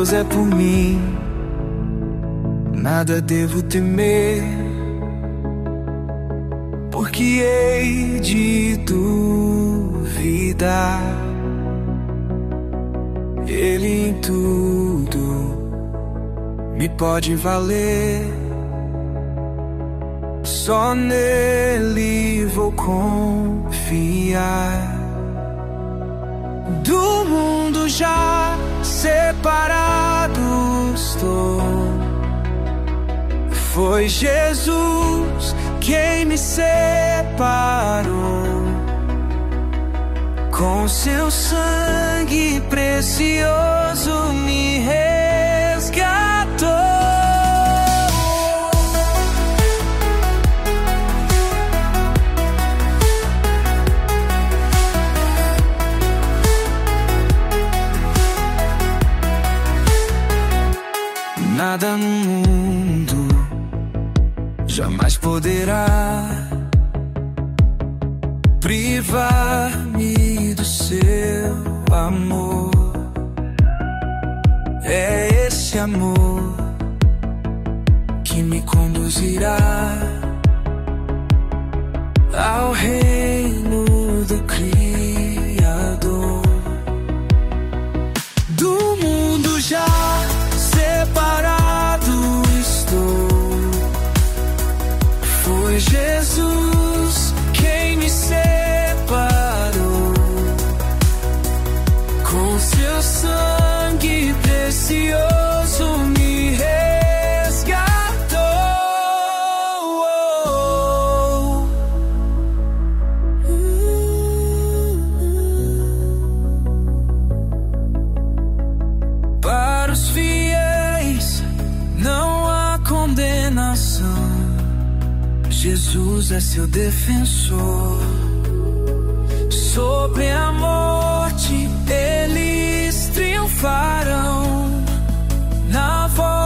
Deus é por mim, nada devo temer, porque hei de duvidar. Ele em tudo me pode valer, só nele vou confiar. Do mundo já separado estou, foi Jesus quem me separou, com seu sangue precioso me resgatou. Nada no mundo jamais poderá privar-me do seu amor. É esse amor que me conduzirá ao reino do Criador. Do mundo já separado estou, foi Jesus quem me separou, com seu sangue precioso me resgatou. Para os fiéis não há condenação, Jesus é seu defensor. Sobre a morte eles triunfarão, na voz